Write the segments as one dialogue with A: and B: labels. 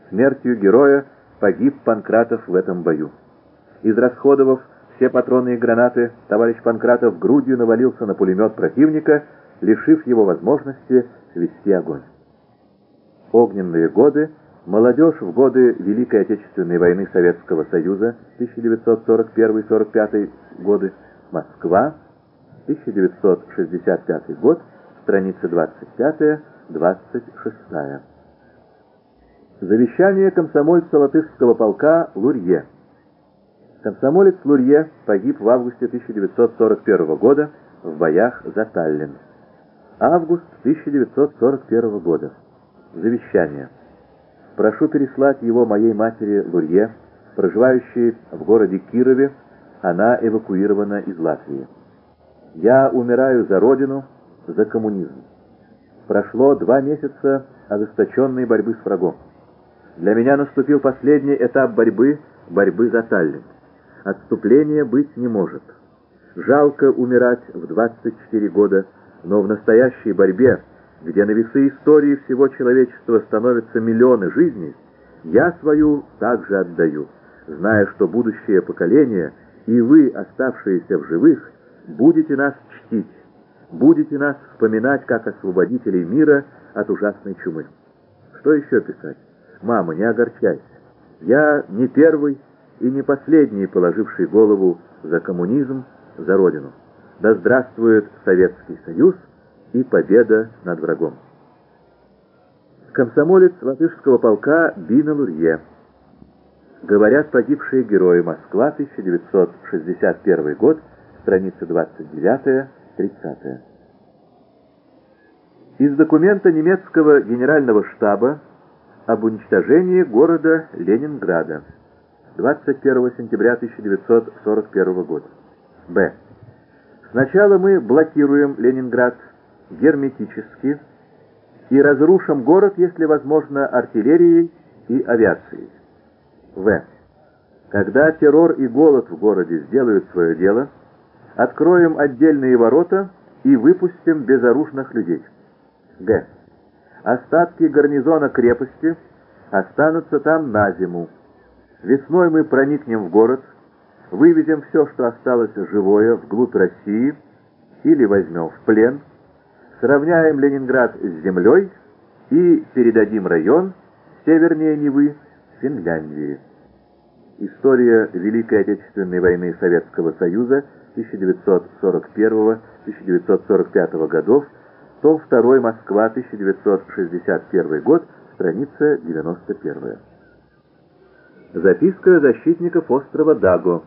A: Смертью героя погиб Панкратов в этом бою. Израсходовав все патроны и гранаты, товарищ Панкратов грудью навалился на пулемет противника, лишив его возможности вести огонь. Огненные годы, молодежь в годы Великой Отечественной войны Советского Союза, 1941-1945 годы, Москва, 1965 год, страницы 25-26. Завещание комсомольца Латышского полка Лурье. Комсомолец Лурье погиб в августе 1941 года в боях за Таллин. Август 1941 года. Завещание. Прошу переслать его моей матери Лурье, проживающей в городе Кирове, она эвакуирована из Латвии. Я умираю за Родину, за коммунизм. Прошло 2 месяца ожесточенной борьбы с врагом. Для меня наступил последний этап борьбы за Таллин. Отступления быть не может. Жалко умирать в 24 года, но в настоящей борьбе, где на весы истории всего человечества становятся миллионы жизней, я свою также отдаю, зная, что будущее поколение и вы, оставшиеся в живых, будете нас чтить, будете нас вспоминать как освободителей мира от ужасной чумы. Что еще писать? Мама, не огорчайся. Я не первый и не последний, положивший голову за коммунизм, за Родину. Да здравствует Советский Союз и победа над врагом. Комсомолец Латышского полка Бина Лурье. Говорят погибшие герои. Москва, 1961 год, страницы 29-30. Из документа немецкого генерального штаба об уничтожении города Ленинграда. 21 сентября 1941 года. Б. Сначала мы блокируем Ленинград герметически и разрушим город, если возможно, артиллерией и авиацией. В. Когда террор и голод в городе сделают свое дело, откроем отдельные ворота и выпустим безоружных людей. Г. Остатки гарнизона крепости останутся там на зиму. Весной мы проникнем в город, вывезем все, что осталось живое, вглубь России, или возьмем в плен, сравняем Ленинград с землей и передадим район, севернее Невы, Финляндии. История Великой Отечественной войны Советского Союза 1941-1945 годов, том 2, Москва, 1961 год, страница 91. Записка защитников острова Даго.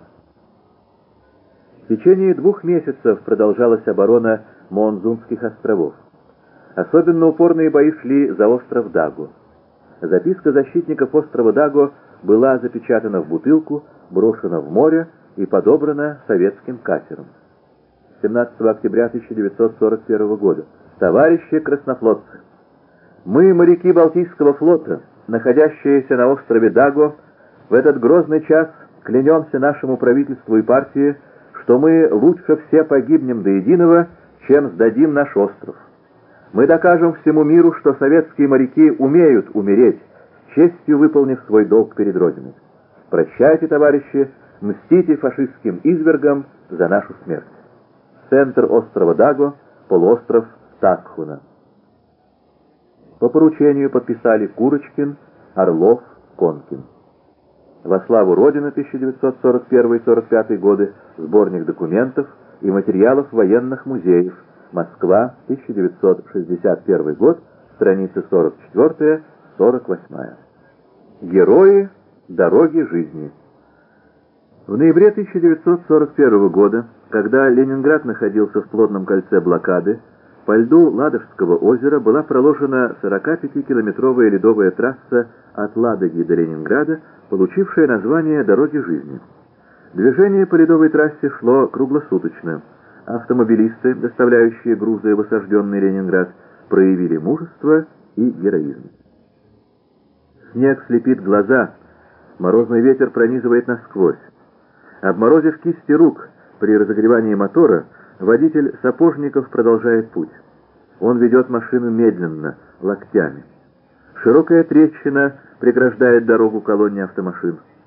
A: В течение 2 месяцев продолжалась оборона Моонзунских островов. Особенно упорные бои шли за остров Даго. Записка защитников острова Даго была запечатана в бутылку, брошена в море и подобрана советским катером. 17 октября 1941 года. Товарищи краснофлотцы! Мы, моряки Балтийского флота, находящиеся на острове Даго, в этот грозный час клянемся нашему правительству и партии, что мы лучше все погибнем до единого, чем сдадим наш остров. Мы докажем всему миру, что советские моряки умеют умереть, с честью выполнив свой долг перед Родиной. Прощайте, товарищи, мстите фашистским извергам за нашу смерть. Центр острова Даго, полуостров Такхуна. По поручению подписали Курочкин, Орлов, Конкин. Во славу Родины 1941-1945 годы, сборник документов и материалов военных музеев, Москва, 1961 год, страницы 44-48. Герои дороги жизни. В ноябре 1941 года, когда Ленинград находился в плотном кольце блокады, по льду Ладожского озера была проложена 45-километровая ледовая трасса от Ладоги до Ленинграда, получившая название «Дороги жизни». Движение по ледовой трассе шло круглосуточно. Автомобилисты, доставляющие грузы в осажденный Ленинград, проявили мужество и героизм. Снег слепит глаза, морозный ветер пронизывает насквозь. Обморозив кисти рук при разогревании мотора, водитель Сапожников продолжает путь. Он ведет машину медленно, локтями. Широкая трещина преграждает дорогу колонне автомашин.